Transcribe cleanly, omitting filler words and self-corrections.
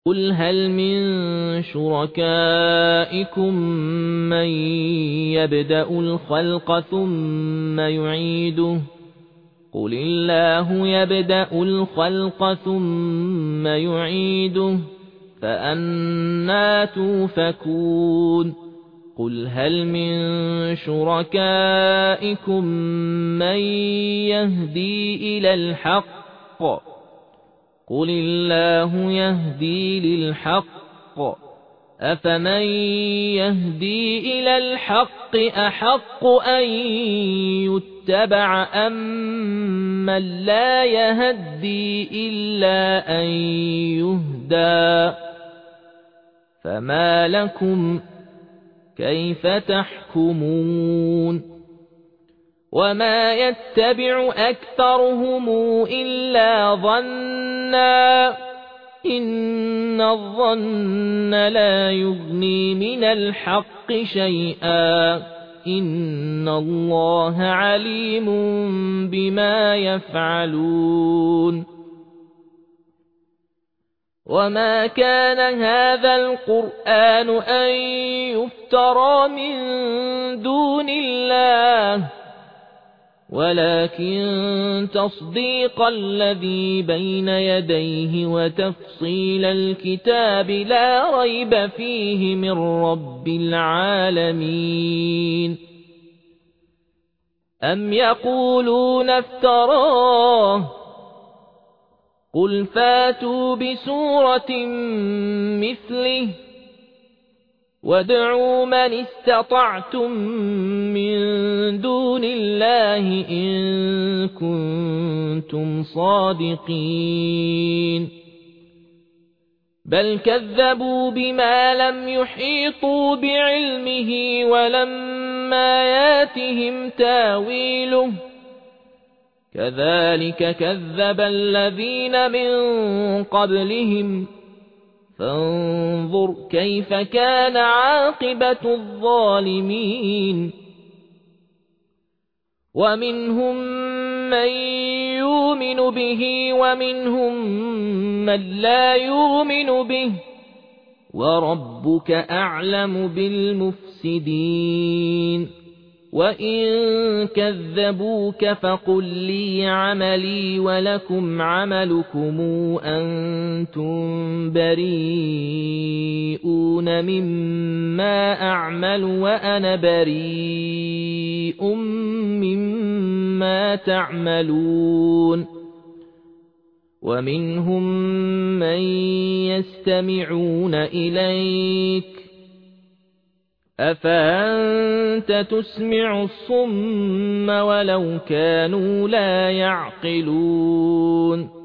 قل هل من شركائكم من يبدأ الخلق ثم يعيده قل الله يبدأ الخلق ثم يعيده فأنى توفكون قل هل من شركائكم من يهدي إلى الحق قل الله يهدي للحق أفمن يهدي إلى الحق أحق أن يتبع أمن لا يهدي إلا أن يهدى فما لكم كيف تحكمون وما يتبع أكثرهم إلا ظنا إن الظن لا يغني من الحق شيئا إن الله عليم بما يفعلون وما كان هذا القرآن أن يفترى من دون الله ولكن تصديق الذي بين يديه وتفصيل الكتاب لا ريب فيه من رب العالمين أم يقولون افتراه قل فاتوا بسورة مثله وادعوا من استطعتم من دون الله إن كنتم صادقين بل كذبوا بما لم يحيطوا بعلمه ولما ياتهم تاويله كذلك كذب الذين من قبلهم فانظر كيف كان عاقبة الظالمين ومنهم من يؤمن به ومنهم من لا يؤمن به وربك أعلم بالمفسدين وإن كذبوك فقل لي عملي ولكم عملكم أنتم بريئون مما أعمل وأنا بريء مما تعملون ومنهم من يستمعون إليك أفأنت تسمع الصم ولو كانوا لا يعقلون